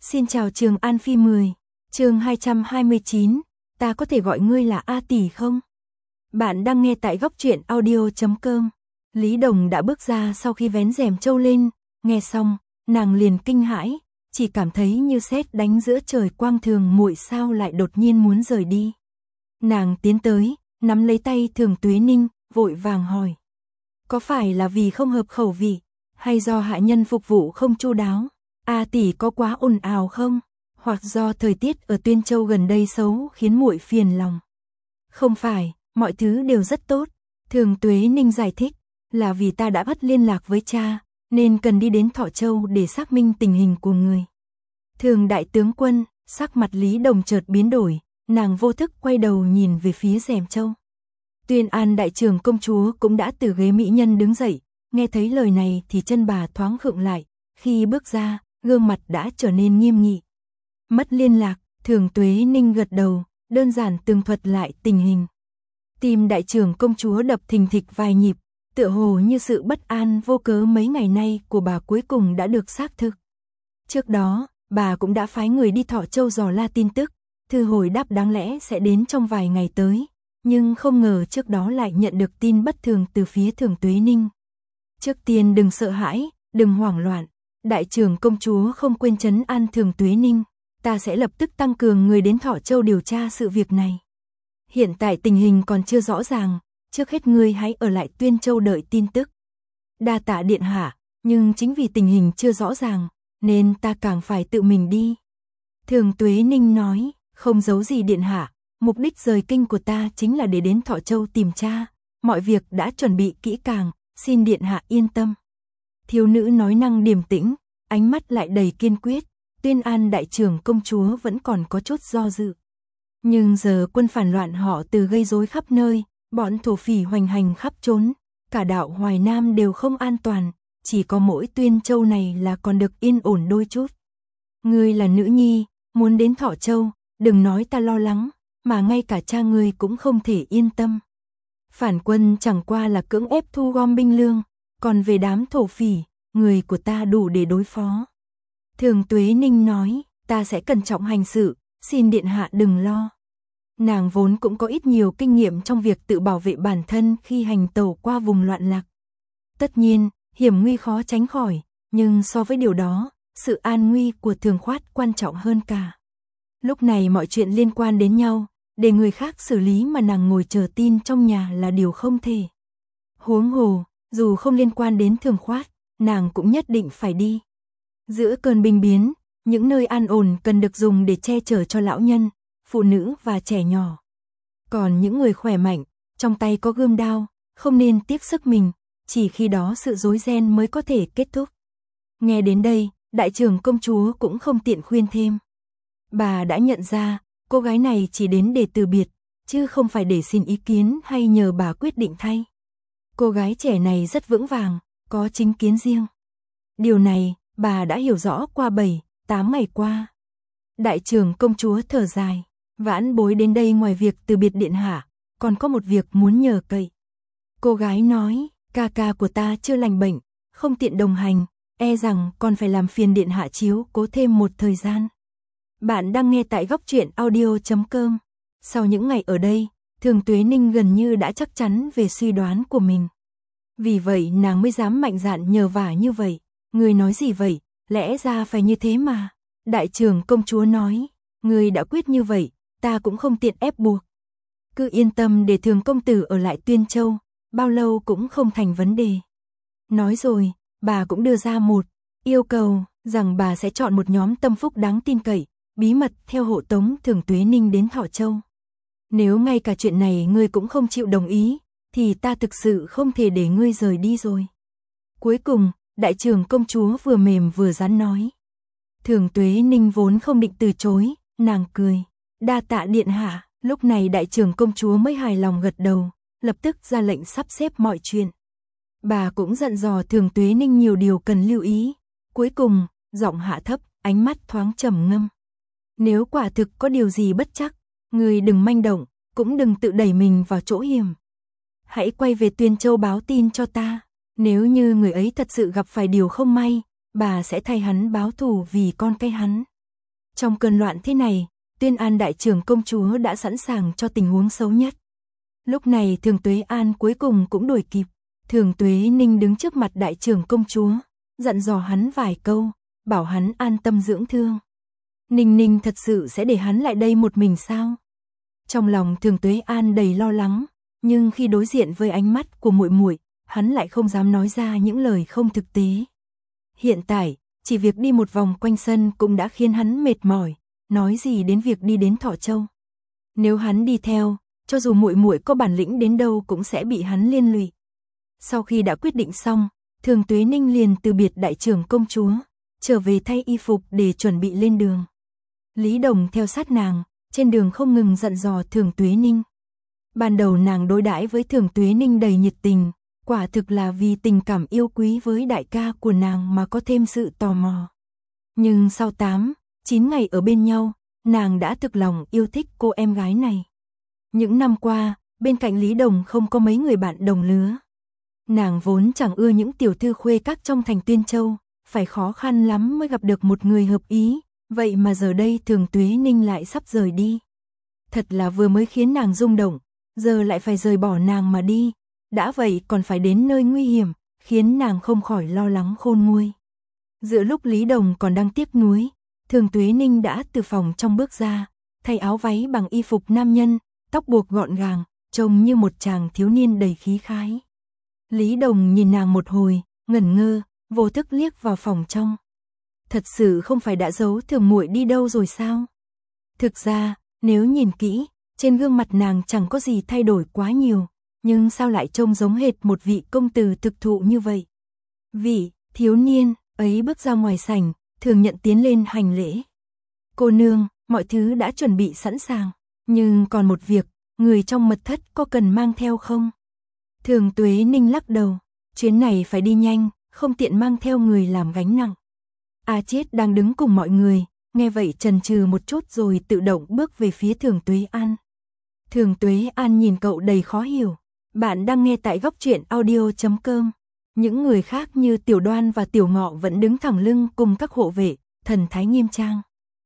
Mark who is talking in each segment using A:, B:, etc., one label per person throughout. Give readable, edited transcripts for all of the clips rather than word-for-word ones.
A: Xin chào Trường An Phi 10, chương 229, ta có thể gọi ngươi là A tỷ không? Bạn đang nghe tại góc truyện audio.com. Lý Đồng đã bước ra sau khi vén rèm trâu lên, nghe xong, nàng liền kinh hãi, chỉ cảm thấy như sét đánh giữa trời quang thường muội sao lại đột nhiên muốn rời đi. Nàng tiến tới, nắm lấy tay Thường Tuế Ninh, vội vàng hỏi. Có phải là vì không hợp khẩu vị, hay do hạ nhân phục vụ không chu đáo? A tỷ có quá ồn ào không? Hoặc do thời tiết ở Tuyên Châu gần đây xấu khiến muội phiền lòng? Không phải, mọi thứ đều rất tốt. Thường Tuế Ninh giải thích, là vì ta đã bắt liên lạc với cha, nên cần đi đến Thọ Châu để xác minh tình hình của người. Thường đại tướng quân, sắc mặt Lý Đồng chợt biến đổi, nàng vô thức quay đầu nhìn về phía rèm châu. Tuyên An đại trưởng công chúa cũng đã từ ghế mỹ nhân đứng dậy, nghe thấy lời này thì chân bà thoáng khựng lại, khi bước ra, gương mặt đã trở nên nghiêm nghị. Mất liên lạc, Thường Tuế Ninh gật đầu, đơn giản tường thuật lại tình hình. Tim đại trưởng công chúa đập thình thịch vài nhịp, tựa hồ như sự bất an vô cớ mấy ngày nay của bà cuối cùng đã được xác thực. Trước đó, bà cũng đã phái người đi Thọ Châu dò la tin tức, thư hồi đáp đáng lẽ sẽ đến trong vài ngày tới, nhưng không ngờ trước đó lại nhận được tin bất thường từ phía Thường Tuế Ninh. Trước tiên đừng sợ hãi, đừng hoảng loạn, đại trưởng công chúa không quên trấn an Thường Tuế Ninh, ta sẽ lập tức tăng cường người đến Thọ Châu điều tra sự việc này. Hiện tại tình hình còn chưa rõ ràng, trước hết ngươi hãy ở lại Tuyên Châu đợi tin tức. Đa tạ điện hạ, nhưng chính vì tình hình chưa rõ ràng, nên ta càng phải tự mình đi. Thường Tuế Ninh nói, không giấu gì điện hạ, mục đích rời kinh của ta chính là để đến Thọ Châu tìm cha, mọi việc đã chuẩn bị kỹ càng, xin điện hạ yên tâm. Thiếu nữ nói năng điềm tĩnh, ánh mắt lại đầy kiên quyết, Tuyên An đại trưởng công chúa vẫn còn có chút do dự. Nhưng giờ quân phản loạn họ từ gây rối khắp nơi, bọn thổ phỉ hoành hành khắp trốn, cả đạo Hoài Nam đều không an toàn, chỉ có mỗi Tuyên Châu này là còn được yên ổn đôi chút. Ngươi là nữ nhi, muốn đến Thọ Châu, đừng nói ta lo lắng, mà ngay cả cha ngươi cũng không thể yên tâm. Phản quân chẳng qua là cưỡng ép thu gom binh lương, còn về đám thổ phỉ, người của ta đủ để đối phó. Thường Tuế Ninh nói, ta sẽ cẩn trọng hành sự, xin điện hạ đừng lo. Nàng vốn cũng có ít nhiều kinh nghiệm trong việc tự bảo vệ bản thân khi hành tẩu qua vùng loạn lạc. Tất nhiên, hiểm nguy khó tránh khỏi, nhưng so với điều đó, sự an nguy của Thường Khoát quan trọng hơn cả. Lúc này mọi chuyện liên quan đến nhau, để người khác xử lý mà nàng ngồi chờ tin trong nhà là điều không thể. Huống hồ, dù không liên quan đến Thường Khoát, nàng cũng nhất định phải đi. Giữa cơn binh biến, những nơi an ổn cần được dùng để che chở cho lão nhân, phụ nữ và trẻ nhỏ. Còn những người khỏe mạnh, trong tay có gươm đao, không nên tiếc sức mình, chỉ khi đó sự rối ren mới có thể kết thúc. Nghe đến đây, đại trưởng công chúa cũng không tiện khuyên thêm. Bà đã nhận ra, cô gái này chỉ đến để từ biệt, chứ không phải để xin ý kiến hay nhờ bà quyết định thay. Cô gái trẻ này rất vững vàng, có chính kiến riêng. Điều này, bà đã hiểu rõ qua 7-8 ngày qua. Đại trưởng công chúa thở dài, vãn bối đến đây ngoài việc từ biệt điện hạ, còn có một việc muốn nhờ cậy. Cô gái nói, ca ca của ta chưa lành bệnh, không tiện đồng hành, e rằng còn phải làm phiền điện hạ chiếu cố thêm một thời gian. Bạn đang nghe tại góc truyện audio.com. Sau những ngày ở đây, Thường Tuế Ninh gần như đã chắc chắn về suy đoán của mình. Vì vậy nàng mới dám mạnh dạn nhờ vả như vậy. Người nói gì vậy, lẽ ra phải như thế mà. Đại trưởng công chúa nói, người đã quyết như vậy, ta cũng không tiện ép buộc. Cứ yên tâm để Thường công tử ở lại Tuyên Châu, bao lâu cũng không thành vấn đề. Nói rồi, bà cũng đưa ra một yêu cầu, rằng bà sẽ chọn một nhóm tâm phúc đáng tin cậy, bí mật theo hộ tống Thường Tuế Ninh đến Thọ Châu. Nếu ngay cả chuyện này ngươi cũng không chịu đồng ý, thì ta thực sự không thể để ngươi rời đi rồi. Cuối cùng, đại trưởng công chúa vừa mềm vừa rắn nói. Thường Tuế Ninh vốn không định từ chối, nàng cười. Đa tạ điện hạ, lúc này đại trưởng công chúa mới hài lòng gật đầu, lập tức ra lệnh sắp xếp mọi chuyện. Bà cũng dặn dò Thường Tuế Ninh nhiều điều cần lưu ý. Cuối cùng, giọng hạ thấp, ánh mắt thoáng trầm ngâm. Nếu quả thực có điều gì bất chắc, người đừng manh động, cũng đừng tự đẩy mình vào chỗ hiểm. Hãy quay về Tuyên Châu báo tin cho ta. Nếu như người ấy thật sự gặp phải điều không may, bà sẽ thay hắn báo thù vì con cái hắn. Trong cơn loạn thế này, Tuyên An đại trưởng công chúa đã sẵn sàng cho tình huống xấu nhất. Lúc này Thường Tuế An cuối cùng cũng đuổi kịp. Thường Tuế Ninh đứng trước mặt đại trưởng công chúa, dặn dò hắn vài câu, bảo hắn an tâm dưỡng thương. Ninh Ninh thật sự sẽ để hắn lại đây một mình sao? Trong lòng Thường Tuế An đầy lo lắng, nhưng khi đối diện với ánh mắt của muội muội, hắn lại không dám nói ra những lời không thực tế. Hiện tại, chỉ việc đi một vòng quanh sân cũng đã khiến hắn mệt mỏi, nói gì đến việc đi đến Thọ Châu. Nếu hắn đi theo, cho dù muội muội có bản lĩnh đến đâu cũng sẽ bị hắn liên lụy. Sau khi đã quyết định xong, Thường Tuế Ninh liền từ biệt đại trưởng công chúa, trở về thay y phục để chuẩn bị lên đường. Lý Đồng theo sát nàng, trên đường không ngừng dặn dò Thường Tuế Ninh. Ban đầu nàng đối đãi với Thường Tuế Ninh đầy nhiệt tình, quả thực là vì tình cảm yêu quý với đại ca của nàng mà có thêm sự tò mò. Nhưng sau 8, 9 ngày ở bên nhau, nàng đã thực lòng yêu thích cô em gái này. Những năm qua, bên cạnh Lý Đồng không có mấy người bạn đồng lứa. Nàng vốn chẳng ưa những tiểu thư khuê các trong thành Tuyên Châu, phải khó khăn lắm mới gặp được một người hợp ý, vậy mà giờ đây Thường Tuế Ninh lại sắp rời đi. Thật là vừa mới khiến nàng rung động, giờ lại phải rời bỏ nàng mà đi, đã vậy còn phải đến nơi nguy hiểm, khiến nàng không khỏi lo lắng khôn nguôi. Giữa lúc Lý Đồng còn đang tiếc nuối, Thường Tuế Ninh đã từ phòng trong bước ra, thay áo váy bằng y phục nam nhân, tóc buộc gọn gàng, trông như một chàng thiếu niên đầy khí khái. Lý Đồng nhìn nàng một hồi, ngẩn ngơ, vô thức liếc vào phòng trong. Thật sự không phải đã giấu Thường muội đi đâu rồi sao? Thực ra, nếu nhìn kỹ, trên gương mặt nàng chẳng có gì thay đổi quá nhiều, nhưng sao lại trông giống hệt một vị công tử thực thụ như vậy? Vị thiếu niên ấy bước ra ngoài sảnh, Thường Nhận tiến lên hành lễ. Cô nương, mọi thứ đã chuẩn bị sẵn sàng, nhưng còn một việc, người trong mật thất có cần mang theo không? Thường Tuế Ninh lắc đầu, chuyến này phải đi nhanh, không tiện mang theo người làm gánh nặng. A Chiết đang đứng cùng mọi người, nghe vậy chần chừ một chút rồi tự động bước về phía Thường Tuế An. Thường Tuế An nhìn cậu đầy khó hiểu. Bạn đang nghe tại góc truyện audio.com. Những người khác như Tiểu Đoan và Tiểu Ngọ vẫn đứng thẳng lưng cùng các hộ vệ, thần thái nghiêm trang.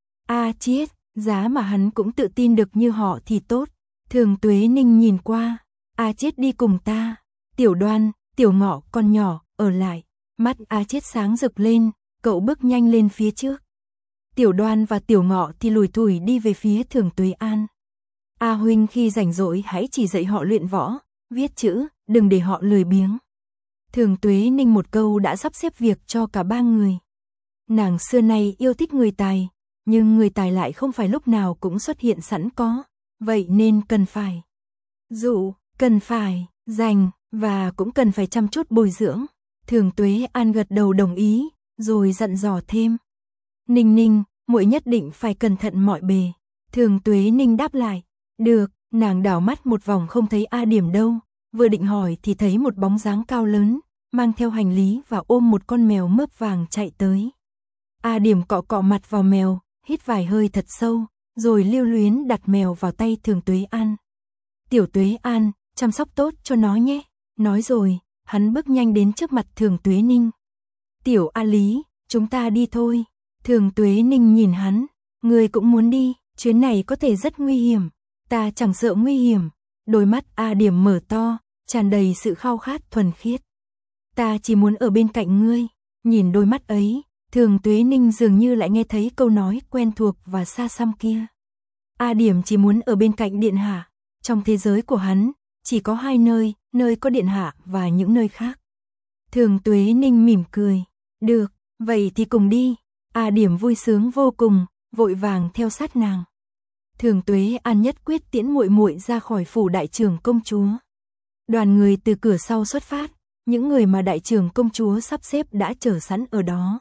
A: A Chiết, giá mà hắn cũng tự tin được như họ thì tốt. Thường Tuế Ninh nhìn qua, A Chiết đi cùng ta. Tiểu Đoan, Tiểu Ngọ con nhỏ, ở lại. Mắt A Chiết sáng rực lên, cậu bước nhanh lên phía trước. Tiểu Đoan và Tiểu Ngọ thì lủi thủi đi về phía Thường Tuế An. A huynh khi rảnh rỗi hãy chỉ dạy họ luyện võ, viết chữ, đừng để họ lười biếng. Thường Tuế Ninh một câu đã sắp xếp việc cho cả ba người. Nàng xưa nay yêu thích người tài, nhưng người tài lại không phải lúc nào cũng xuất hiện sẵn có, vậy nên cần phải dụ, cần phải dành và cũng cần phải chăm chút bồi dưỡng. Thường Tuế An gật đầu đồng ý, rồi dặn dò thêm. Ninh Ninh, muội nhất định phải cẩn thận mọi bề. Thường Tuế Ninh đáp lại. Được, nàng đảo mắt một vòng không thấy A Điểm đâu, vừa định hỏi thì thấy một bóng dáng cao lớn, mang theo hành lý và ôm một con mèo mớp vàng chạy tới. A Điểm cọ cọ mặt vào mèo, hít vài hơi thật sâu, rồi lưu luyến đặt mèo vào tay Thường Tuế An. Tiểu Tuế An, chăm sóc tốt cho nó nhé. Nói rồi, hắn bước nhanh đến trước mặt Thường Tuế Ninh. Tiểu A Lý, chúng ta đi thôi. Thường Tuế Ninh nhìn hắn, người cũng muốn đi, chuyến này có thể rất nguy hiểm. Ta chẳng sợ nguy hiểm. Đôi mắt A Điểm mở to, tràn đầy sự khao khát thuần khiết. Ta chỉ muốn ở bên cạnh ngươi. Nhìn đôi mắt ấy, Thường Tuế Ninh dường như lại nghe thấy câu nói quen thuộc và xa xăm kia. A Điểm chỉ muốn ở bên cạnh điện hạ. Trong thế giới của hắn, chỉ có hai nơi, nơi có điện hạ và những nơi khác. Thường Tuế Ninh mỉm cười. Được, vậy thì cùng đi. A Điểm vui sướng vô cùng, vội vàng theo sát nàng. Thường Tuế An nhất quyết tiễn muội muội ra khỏi phủ đại trưởng công chúa. Đoàn người từ cửa sau xuất phát, những người mà đại trưởng công chúa sắp xếp đã chờ sẵn ở đó.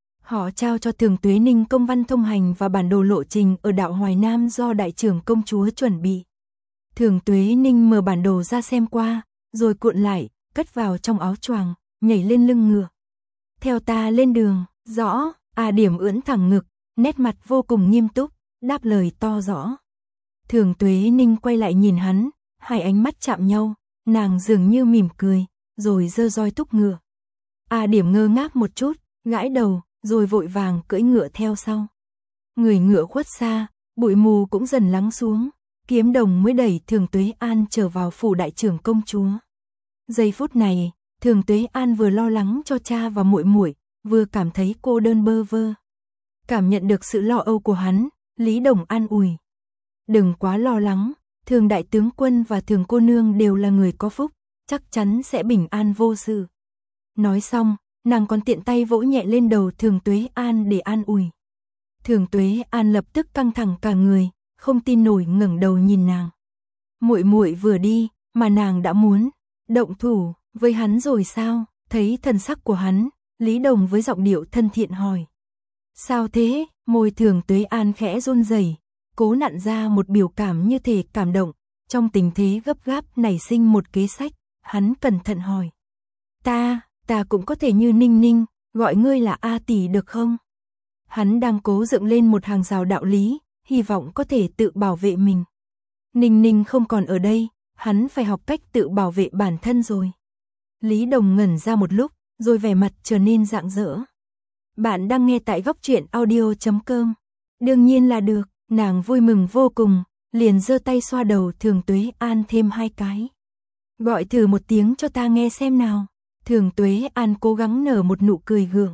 A: Họ trao cho Thường Tuế Ninh công văn thông hành và bản đồ lộ trình ở đảo Hoài Nam do đại trưởng công chúa chuẩn bị. Thường Tuế Ninh mở bản đồ ra xem qua, rồi cuộn lại, cất vào trong áo choàng, nhảy lên lưng ngựa. Theo ta lên đường, rõ. A Điểm ưỡn thẳng ngực, nét mặt vô cùng nghiêm túc, đáp lời to rõ. Thường Tuế Ninh quay lại nhìn hắn, hai ánh mắt chạm nhau, nàng dường như mỉm cười, rồi giơ roi thúc ngựa. A Điểm ngơ ngác một chút, gãi đầu, rồi vội vàng cưỡi ngựa theo sau. Người ngựa khuất xa, bụi mù cũng dần lắng xuống, Kiếm Đồng mới đẩy Thường Tuế An trở vào phủ đại trưởng công chúa. Giây phút này, Thường Tuế An vừa lo lắng cho cha và muội muội, vừa cảm thấy cô đơn bơ vơ. Cảm nhận được sự lo âu của hắn, Lý Đồng an ủi. Đừng quá lo lắng, Thường đại tướng quân và Thường cô nương đều là người có phúc, chắc chắn sẽ bình an vô sự. Nói xong, nàng còn tiện tay vỗ nhẹ lên đầu Thường Tuế An để an ủi. Thường Tuế An lập tức căng thẳng cả người, không tin nổi ngẩng đầu nhìn nàng. Muội muội vừa đi, mà nàng đã muốn động thủ với hắn rồi sao? Thấy thần sắc của hắn, Lý Đồng với giọng điệu thân thiện hỏi. Sao thế? Môi Thường Tuế An khẽ run rẩy, cố nặn ra một biểu cảm như thể cảm động. Trong tình thế gấp gáp nảy sinh một kế sách, hắn cẩn thận hỏi. Ta cũng có thể như Ninh Ninh, gọi ngươi là A tỷ được không? Hắn đang cố dựng lên một hàng rào đạo lý, hy vọng có thể tự bảo vệ mình. Ninh Ninh không còn ở đây, hắn phải học cách tự bảo vệ bản thân rồi. Lý Đồng ngẩn ra một lúc, rồi vẻ mặt trở nên rạng rỡ. Bạn đang nghe tại Góc Truyện Audio.com. Đương nhiên là được, nàng vui mừng vô cùng, liền giơ tay xoa đầu Thường Tuế An thêm 2 cái. Gọi thử một tiếng cho ta nghe xem nào. Thường Tuế An cố gắng nở một nụ cười gượng.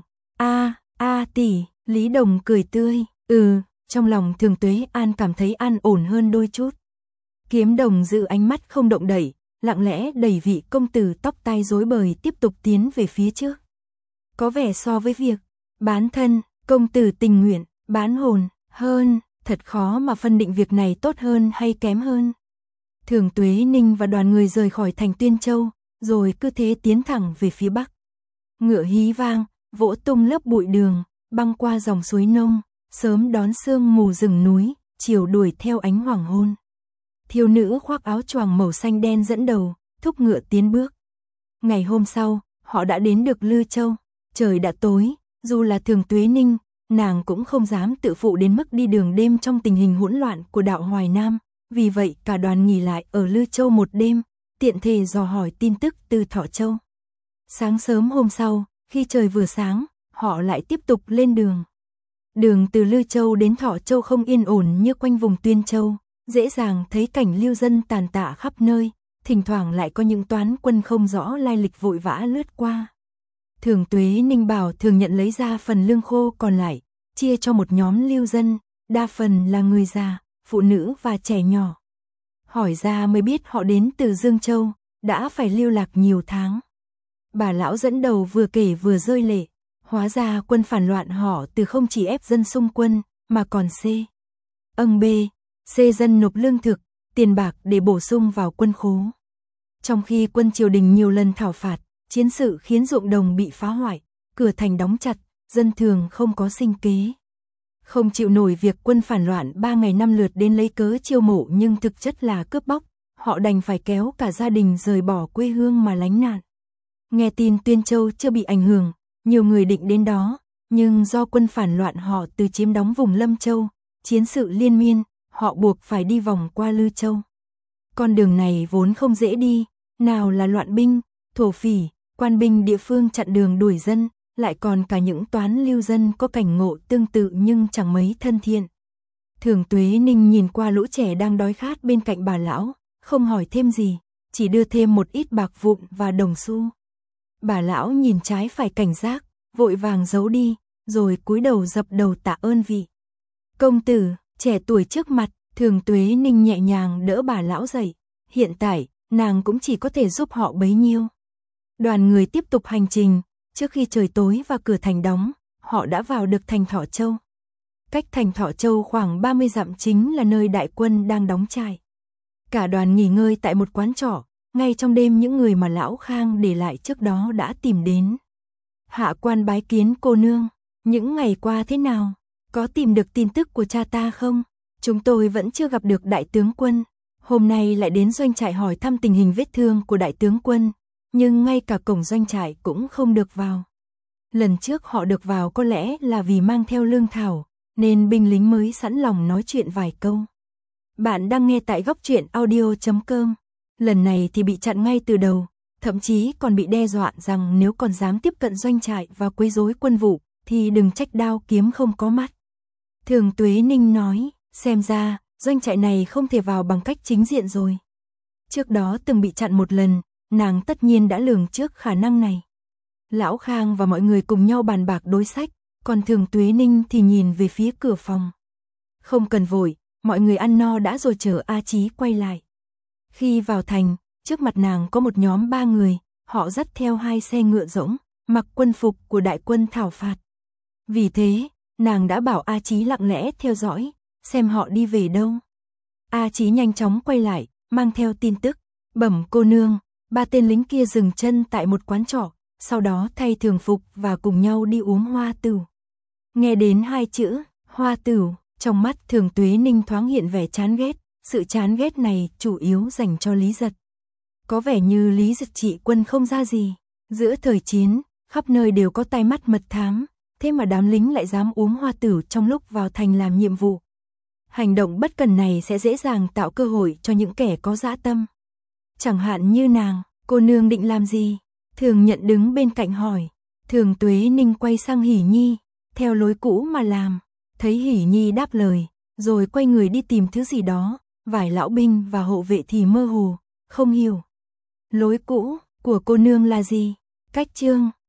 A: A tỷ, Lý Đồng cười tươi. Trong lòng Thường Tuế An cảm thấy an ổn hơn đôi chút. Kiếm Đồng giữ ánh mắt không động đậy, lặng lẽ đẩy vị công tử tóc tai rối bời tiếp tục tiến về phía trước. Có vẻ so với việc bán thân, công tử tình nguyện, bán hồn hơn, thật khó mà phân định việc này tốt hơn hay kém hơn. Thường Tuế Ninh và đoàn người rời khỏi thành Tuyên Châu, rồi cứ thế tiến thẳng về phía bắc. Ngựa hí vang, vỗ tung lớp bụi đường, băng qua dòng suối nông, sớm đón sương mù rừng núi, chiều đuổi theo ánh hoàng hôn. Thiếu nữ khoác áo choàng màu xanh đen dẫn đầu, thúc ngựa tiến bước. Ngày hôm sau, họ đã đến được Lư Châu. Trời đã tối, dù là Thường Tuế Ninh, nàng cũng không dám tự phụ đến mức đi đường đêm trong tình hình hỗn loạn của đạo Hoài Nam. Vì vậy cả đoàn nghỉ lại ở Lư Châu một đêm, tiện thể dò hỏi tin tức từ Thọ Châu. Sáng sớm hôm sau, khi trời vừa sáng, họ lại tiếp tục lên đường. Đường từ Lư Châu đến Thọ Châu không yên ổn như quanh vùng Tuyên Châu, dễ dàng thấy cảnh lưu dân tàn tạ khắp nơi, thỉnh thoảng lại có những toán quân không rõ lai lịch vội vã lướt qua. Thường Tuế Ninh bảo Thường nhận lấy ra phần lương khô còn lại, chia cho một nhóm lưu dân, đa phần là người già, phụ nữ và trẻ nhỏ. Hỏi ra mới biết họ đến từ Dương Châu, đã phải lưu lạc nhiều tháng. Bà lão dẫn đầu vừa kể vừa rơi lệ, hóa ra quân phản loạn họ từ không chỉ ép dân xung quân, mà còn C dân nộp lương thực, tiền bạc để bổ sung vào quân khố. Trong khi quân triều đình nhiều lần thảo phạt, chiến sự khiến ruộng đồng bị phá hoại, cửa thành đóng chặt, dân thường không có sinh kế. Không chịu nổi việc quân phản loạn 3 ngày 5 lượt đến lấy cớ chiêu mộ nhưng thực chất là cướp bóc, họ đành phải kéo cả gia đình rời bỏ quê hương mà lánh nạn. Nghe tin Tuyên Châu chưa bị ảnh hưởng, nhiều người định đến đó, nhưng do quân phản loạn họ từ chiếm đóng vùng Lâm Châu, chiến sự liên miên, họ buộc phải đi vòng qua Lư Châu. Con đường này vốn không dễ đi, nào là loạn binh, thổ phỉ, quan binh địa phương chặn đường đuổi dân, lại còn cả những toán lưu dân có cảnh ngộ tương tự nhưng chẳng mấy thân thiện. Thường Tuế Ninh nhìn qua lũ trẻ đang đói khát bên cạnh bà lão, không hỏi thêm gì, chỉ đưa thêm một ít bạc vụn và đồng xu. Bà lão nhìn trái phải cảnh giác, vội vàng giấu đi, rồi cúi đầu dập đầu tạ ơn vị công tử trẻ tuổi trước mặt. Thường Tuế Ninh nhẹ nhàng đỡ bà lão dậy, hiện tại nàng cũng chỉ có thể giúp họ bấy nhiêu. Đoàn người tiếp tục hành trình, trước khi trời tối và cửa thành đóng, họ đã vào được thành Thọ Châu. Cách thành Thọ Châu khoảng 30 dặm chính là nơi đại quân đang đóng trại. Cả đoàn nghỉ ngơi tại một quán trọ, ngay trong đêm những người mà lão Khang để lại trước đó đã tìm đến. Hạ quan bái kiến cô nương, những ngày qua thế nào? Có tìm được tin tức của cha ta không? Chúng tôi vẫn chưa gặp được đại tướng quân, hôm nay lại đến doanh trại hỏi thăm tình hình vết thương của đại tướng quân, nhưng ngay cả cổng doanh trại cũng không được vào. Lần trước họ được vào có lẽ là vì mang theo lương thảo, nên binh lính mới sẵn lòng nói chuyện vài câu. Bạn đang nghe tại Góc Truyện Audio.com. Lần này thì bị chặn ngay từ đầu, thậm chí còn bị đe dọa rằng nếu còn dám tiếp cận doanh trại và quấy rối quân vụ, thì đừng trách đao kiếm không có mắt. Thường Tuế Ninh nói, xem ra, doanh trại này không thể vào bằng cách chính diện rồi. Trước đó từng bị chặn một lần, nàng tất nhiên đã lường trước khả năng này. Lão Khang và mọi người cùng nhau bàn bạc đối sách, còn Thường Tuế Ninh thì nhìn về phía cửa phòng. Không cần vội, mọi người ăn no đã rồi chờ A Chí quay lại. Khi vào thành, trước mặt nàng có một nhóm 3 người, họ dắt theo 2 xe ngựa rỗng, mặc quân phục của đại quân thảo phạt. Vì thế, nàng đã bảo A Chí lặng lẽ theo dõi, xem họ đi về đâu. A Chí nhanh chóng quay lại, mang theo tin tức, bẩm cô nương, 3 tên lính kia dừng chân tại một quán trọ, sau đó thay thường phục và cùng nhau đi uống hoa tửu. Nghe đến 2 chữ, hoa tửu, trong mắt Thường Tuế Ninh thoáng hiện vẻ chán ghét, sự chán ghét này chủ yếu dành cho Lý Giật. Có vẻ như Lý Giật trị quân không ra gì, giữa thời chiến, khắp nơi đều có tai mắt mật thám, thế mà đám lính lại dám uống hoa tửu trong lúc vào thành làm nhiệm vụ. Hành động bất cần này sẽ dễ dàng tạo cơ hội cho những kẻ có dã tâm. Chẳng hạn như nàng, cô nương định làm gì? Thường Nhận đứng bên cạnh hỏi. Thường Tuế Ninh quay sang Hỷ Nhi, theo lối cũ mà làm. Thấy Hỷ Nhi đáp lời, rồi quay người đi tìm thứ gì đó, vài lão binh và hộ vệ thì mơ hồ, không hiểu. Lối cũ của cô nương là gì? Cách chương